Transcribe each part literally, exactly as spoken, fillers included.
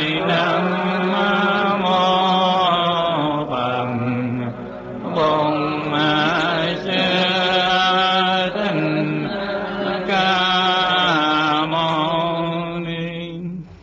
Nam mô Phật Bổn Sư Thích Ca Mâu Ni.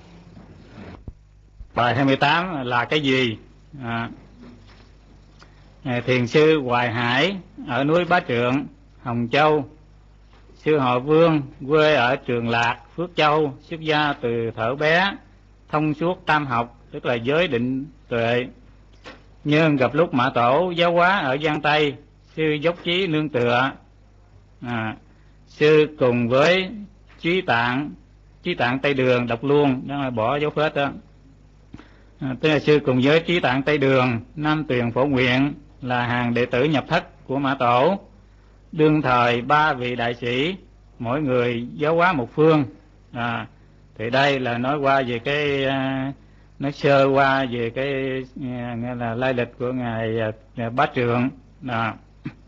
Bài hai mươi tám là cái gì? À, Thiền sư Hoài Hải ở núi Bá Trượng, Hồng Châu. Sư họ Vương quê ở Trường Lạc, Phước Châu, xuất gia từ thuở bé, thông suốt tam học, tức là giới định tuệ. Nhưng gặp lúc Mã Tổ giáo hóa ở Giang Tây, sư dốc chí nương tựa. À, sư cùng với Chí Tạng, Chí Tạng Tây Đường đọc luôn, đó là bỏ dấu phết đó. À, tức là sư cùng với Chí Tạng Tây Đường, Nam Tuyền Phổ Nguyện là hàng đệ tử nhập thất của Mã Tổ. Đương thời ba vị đại sĩ, mỗi người giáo hóa một phương. À, thì đây là nói qua về cái nói sơ qua về cái nghe là lai lịch của ngài Bá Trượng. À,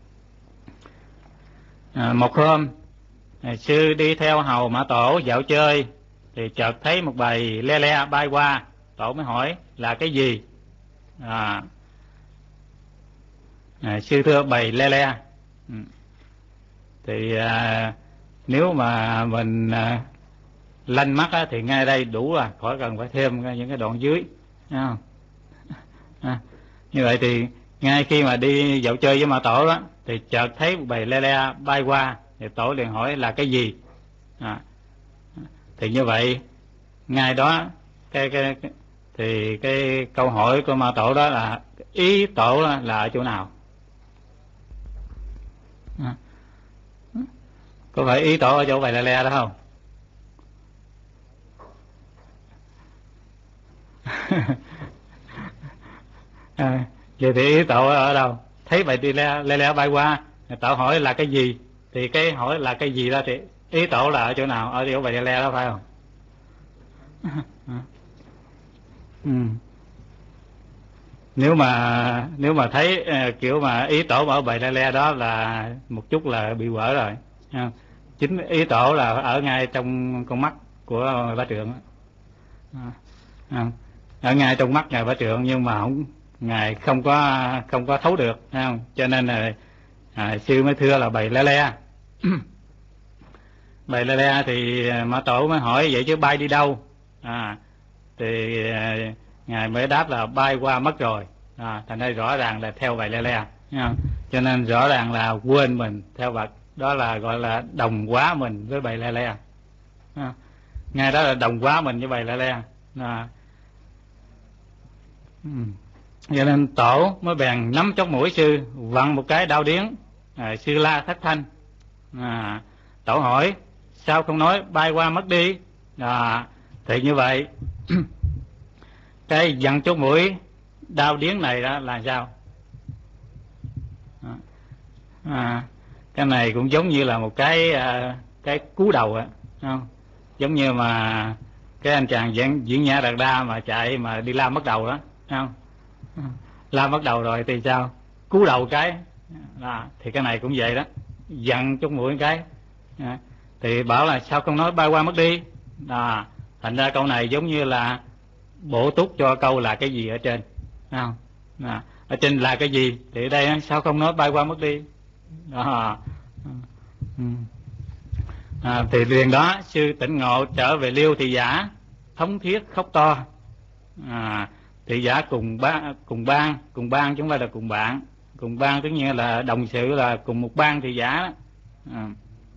à, một hôm sư đi theo hầu Mã Tổ dạo chơi thì chợt thấy một bầy le le bay qua. Tổ mới hỏi là cái gì? À, à, sư thưa bầy le le. Ừ. Thì à, nếu mà mình à, lanh mắt á, thì ngay đây đủ rồi, khỏi cần phải thêm những cái đoạn dưới, thấy không? À, như vậy thì ngay khi mà đi dạo chơi với Mã Tổ đó thì chợt thấy một bầy le le bay qua, thì Tổ liền hỏi là cái gì? À, thì như vậy ngay đó cái, cái, cái thì cái câu hỏi của Mã Tổ đó là ý Tổ là, là ở chỗ nào? À, có phải ý Tổ ở chỗ bầy le le đó không? À, vậy thì ý Tổ ở đâu? Thấy bầy đi le, le le bay qua, Tổ hỏi là cái gì? Thì cái hỏi là cái gì đó thì ý Tổ là ở chỗ nào? Ở chỗ bầy le le đó phải không? Ừ. Nếu mà nếu mà thấy uh, kiểu mà ý Tổ ở bầy le le đó là một chút là bị vỡ rồi. À, chính ý Tổ là ở ngay trong con mắt của Bá Trượng. À, à, ở ngay trong mắt ngài Bá Trượng, nhưng mà không, ngài không có không có thấu được, thấy không? Cho nên là à, sư mới thưa là bầy le le. Bầy le le thì Mã Tổ mới hỏi vậy chứ bay đi đâu? À, thì à, ngài mới đáp là bay qua mất rồi. À, thành ra rõ ràng là theo bầy le le, cho nên rõ ràng là quên mình theo Phật, đó là gọi là đồng hóa mình với bầy le le. À, ngay đó là đồng hóa mình với bầy le le. À, ừ. Cho nên Tổ mới bèn nắm chóp mũi sư, vặn một cái đau điếng. À, sư la thất thanh. À, Tổ hỏi sao không nói bay qua mất đi? À, thì như vậy cái vặn chóp mũi đau điếng này đó là sao? À, à, cái này cũng giống như là một cái cái cú đầu á, không? Giống như mà cái anh chàng diễn diễn nhã Đạt Đa mà chạy mà đi la mất đầu đó, không? La mất đầu rồi thì sao? Cú đầu cái à, thì cái này cũng vậy đó, dặn chút mũi cái à, thì bảo là sao không nói bay qua mất đi? À, thành ra câu này giống như là bổ túc cho câu là cái gì ở trên, không? À, ở trên là cái gì thì ở đây sao không nói bay qua mất đi? À, à, thì liền đó sư tỉnh ngộ trở về Liêu Thị Giả, thống thiết khóc to. À, Thị Giả cùng ba cùng ban cùng ban chúng ta là cùng bạn, cùng ban tất nhiên là đồng sự, là cùng một ban Thị Giả đó. À,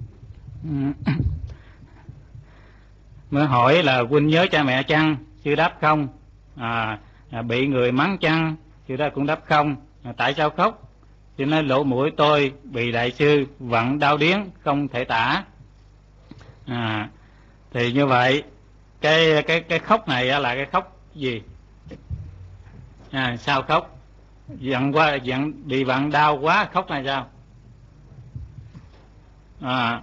mới hỏi là huynh nhớ cha mẹ chăng? Sư đáp không. À, à, bị người mắng chăng? Sư đó cũng đáp không. À, tại sao khóc? Sư nói lỗ mũi tôi bị đại sư vặn đau điếng không thể tả. À, thì như vậy cái cái cái khóc này là cái khóc gì? À, sao khóc? Dặn qua dặn bị vặn đau quá khóc này sao? À,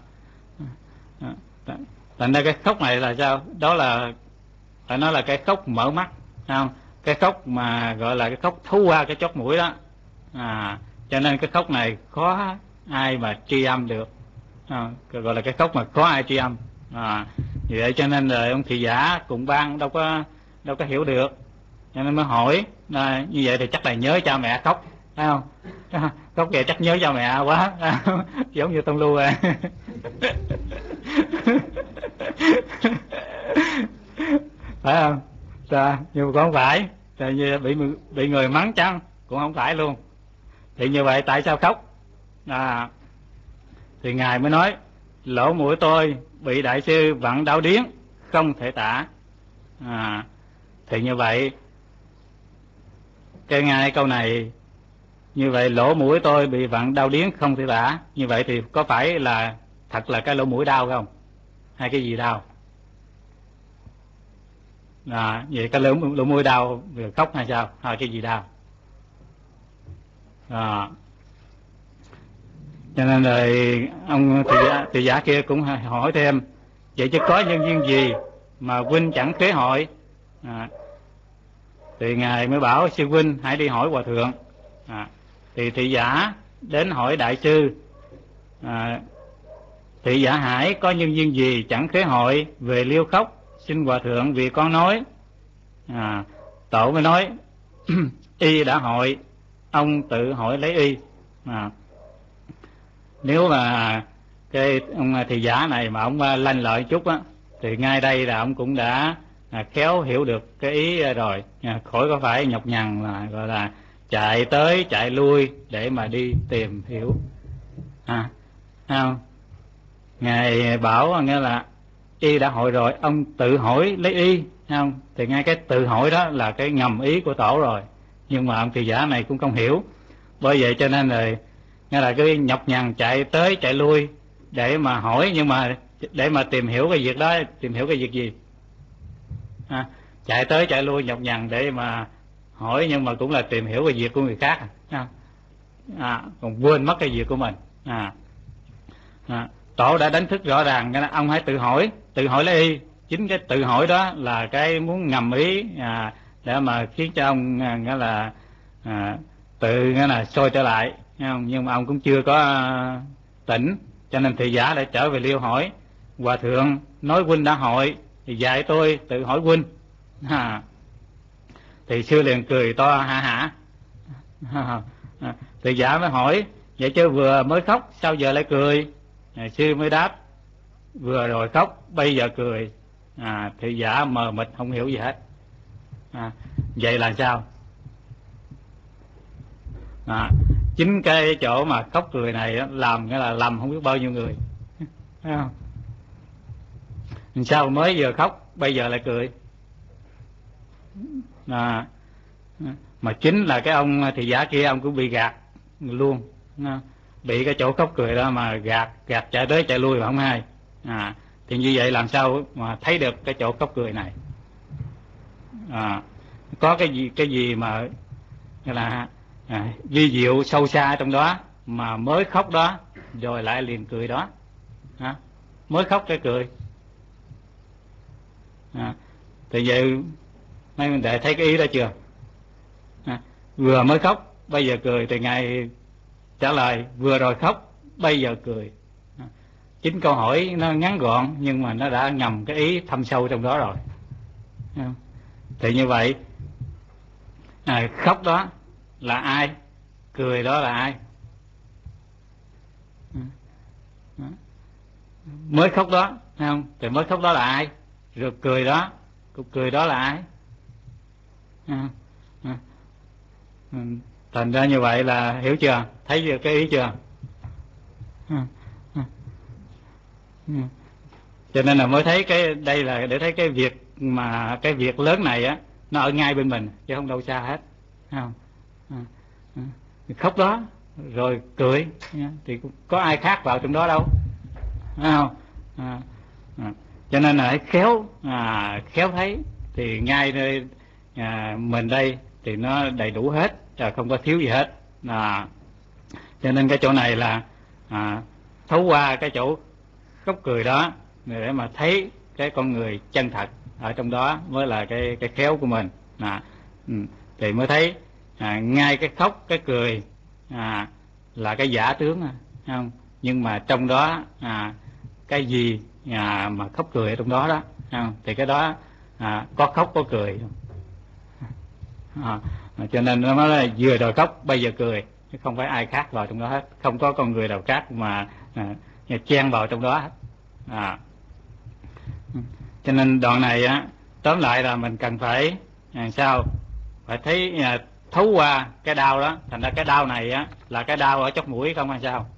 thành ra cái khóc này là sao? Đó là phải nói là cái khóc mở mắt, không? Cái khóc mà gọi là cái khóc thấu qua cái chót mũi đó. À, cho nên cái khóc này khó ai mà tri âm được, à, gọi là cái khóc mà khó ai tri âm. À, vậy cho nên là ông Thị Giả cùng ban đâu có đâu có hiểu được, cho nên mới hỏi. À, như vậy thì chắc là nhớ cha mẹ khóc, phải không? Khóc kìa chắc nhớ cha mẹ quá. Giống như Tông Lưu à. Phải không? À, nhưng mà không phải, tại vì bị bị người mắng chăng cũng không phải luôn. Thì như vậy tại sao khóc? À, thì ngài mới nói lỗ mũi tôi bị đại sư vặn đau điếng không thể tả. À, thì như vậy cái ngay câu này, như vậy lỗ mũi tôi bị vặn đau điếng không thể tả, như vậy thì có phải là thật là cái lỗ mũi đau không, hay cái gì đau? À, vậy cái lỗ, lỗ mũi đau rồi khóc hay sao, hay cái gì đau? À, cho nên rồi ông thị giả, thị giả kia cũng hỏi thêm, vậy chứ có nhân duyên gì mà huynh chẳng khế hội? À, thì ngài mới bảo sư huynh hãy đi hỏi hòa thượng. À, thì thị giả đến hỏi đại sư, à, thị giả Hải có nhân duyên gì chẳng khế hội về liêu khóc, xin hòa thượng vì con nói. À, tổ mới nói y đã hội, ông tự hỏi lấy y. À, nếu mà cái ông thị giả này mà ông lanh lợi chút á, thì ngay đây là ông cũng đã à, khéo hiểu được cái ý rồi, à, khỏi có phải nhọc nhằn là gọi là chạy tới chạy lui để mà đi tìm hiểu. À, không, ngài bảo nghĩa là y đã hội rồi, ông tự hỏi lấy y, không? Thì ngay cái tự hỏi đó là cái ngầm ý của tổ rồi, nhưng mà ông thị giả này cũng không hiểu, bởi vậy cho nên rồi nghĩa là cứ nhọc nhằn chạy tới chạy lui để mà hỏi, nhưng mà để mà tìm hiểu cái việc đó, tìm hiểu cái việc gì? À, chạy tới chạy lui nhọc nhằn để mà hỏi, nhưng mà cũng là tìm hiểu cái việc của người khác. À, à, còn quên mất cái việc của mình. À, à, tổ đã đánh thức rõ ràng, cái ông hãy tự hỏi, tự hỏi lấy y. Chính cái tự hỏi đó là cái muốn ngầm ý, à, để mà khiến cho ông à, nghĩa là à, tự nghĩa là sôi trở lại, không? Nhưng mà ông cũng chưa có à, tỉnh, cho nên thị giả lại trở về liêu hỏi hòa thượng nói huynh đã hội thì dạy tôi tự hỏi huynh. À, thì sư liền cười to hả hả. À, thị giả mới hỏi vậy chứ vừa mới khóc sao giờ lại cười? À, sư mới đáp vừa rồi khóc bây giờ cười. À, thị giả mờ mịt không hiểu gì hết. À, vậy là sao? À, chính cái chỗ mà khóc cười này làm cái là làm không biết bao nhiêu người. Thấy không? Sao mới vừa khóc bây giờ lại cười? À, mà chính là cái ông thị giả kia ông cũng bị gạt luôn, bị cái chỗ khóc cười đó mà gạt gạt chạy tới chạy lui mà không hay. À, thì như vậy làm sao mà thấy được cái chỗ khóc cười này? À, có cái gì cái gì mà là à, vi diệu sâu xa trong đó mà mới khóc đó rồi lại liền cười đó. À, mới khóc cái cười. À, thì vậy mấy mình để thấy cái ý đó chưa? À, vừa mới khóc bây giờ cười, thì ngài trả lời vừa rồi khóc bây giờ cười. À, chính câu hỏi nó ngắn gọn nhưng mà nó đã ngầm cái ý thâm sâu trong đó rồi. À, thì như vậy à, khóc đó là ai, cười đó là ai? À, mới khóc đó, thấy không? Thì mới khóc đó là ai, rồi cười đó, cuộc cười đó là ai? À, à, thành ra như vậy là hiểu chưa, thấy được cái ý chưa? À, à, à. Cho nên là mới thấy cái đây là để thấy cái việc mà cái việc lớn này á nó ở ngay bên mình chứ không đâu xa hết, không? À, à. Khóc đó rồi cười thì có ai khác vào trong đó đâu, phải không? À, à. Cho nên là khéo à, khéo thấy thì ngay nơi à, mình đây thì nó đầy đủ hết, không có thiếu gì hết. À, cho nên cái chỗ này là à, thấu qua cái chỗ khóc cười đó để mà thấy cái con người chân thật ở trong đó mới là cái cái khéo của mình. À, ừ, thì mới thấy à, ngay cái khóc cái cười à, là cái giả tướng, à, không? Nhưng mà trong đó à, cái gì à, mà khóc cười ở trong đó đó, không? Thì cái đó à, có khóc có cười. À, cho nên nó nói là vừa rồi khóc bây giờ cười, chứ không phải ai khác vào trong đó hết, không có con người nào khác mà à, chen vào trong đó hết. À, cho nên đoạn này á, tóm lại là mình cần phải à, sao phải thấy à, thấu qua cái đau đó. Thành ra cái đau này á là cái đau ở chóp mũi không hay sao,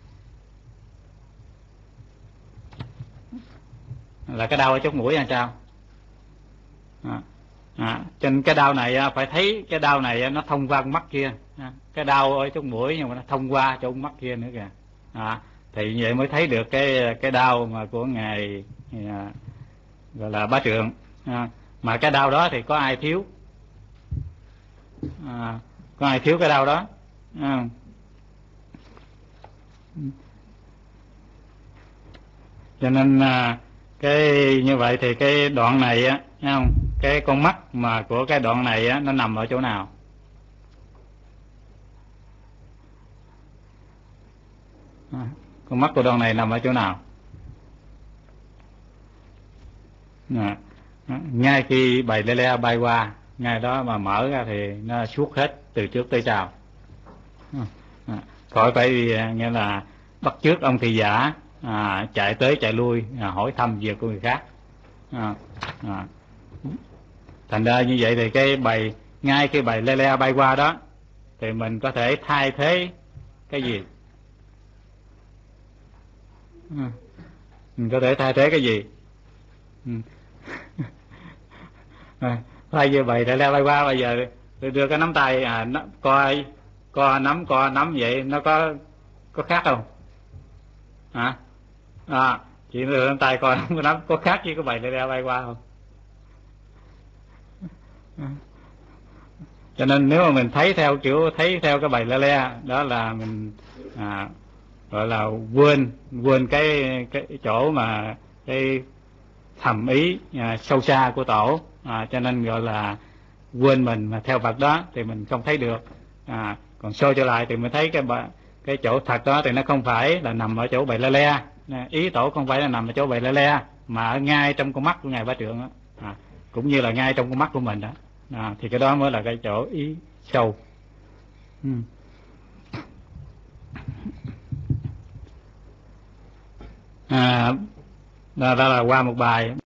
là cái đau ở chóp mũi hay sao. À, à, cho nên cái đau này phải thấy cái đau này nó thông qua con mắt kia. À, cái đau ở chóp mũi nhưng mà nó thông qua chỗ con mắt kia nữa kìa. À, thì vậy mới thấy được cái cái đau mà của ngài à, gọi là Bá Trượng. À, mà cái đau đó thì có ai thiếu, à, có ai thiếu cái đau đó. À, cho nên à, cái như vậy thì cái đoạn này á, thấy không, cái con mắt mà của cái đoạn này á nó nằm ở chỗ nào? À, con mắt của đoạn này nằm ở chỗ nào? À, ngay khi bầy lê le bay qua, ngay đó mà mở ra thì nó suốt hết từ trước tới sau. À, khỏi phải nghĩa là bắt chước ông thị giả à, chạy tới chạy lui à, hỏi thăm việc của người khác. À, à. Thành ra như vậy thì cái bầy, ngay cái bầy lê le bay qua đó thì mình có thể thay thế cái gì? À, mình có thể thay thế cái gì? Ừ. À, thay như bầy lê le bay qua, bây giờ đưa cái nắm tay à, nó, coi co nắm co nắm vậy nó có có khác không? Hả? À, chị đưa nắm tay coi nắm nắm có khác với cái bầy lê le bay qua không? À. Cho nên nếu mà mình thấy theo kiểu thấy theo cái bầy lê le đó là mình à, gọi là quên quên cái cái chỗ mà cái thầm ý à, sâu xa của tổ. À, cho nên gọi là quên mình mà theo Phật đó thì mình không thấy được. À, còn soi trở lại thì mình thấy cái cái chỗ thật đó thì nó không phải là nằm ở chỗ bầy lê le. Ý tổ không phải là nằm ở chỗ bầy lê le mà ở ngay trong con mắt của ngài Bá Trượng đó. À, cũng như là ngay trong con mắt của mình đó. À, thì cái đó mới là cái chỗ ý sâu. Ừ. À, đó, đó là qua một bài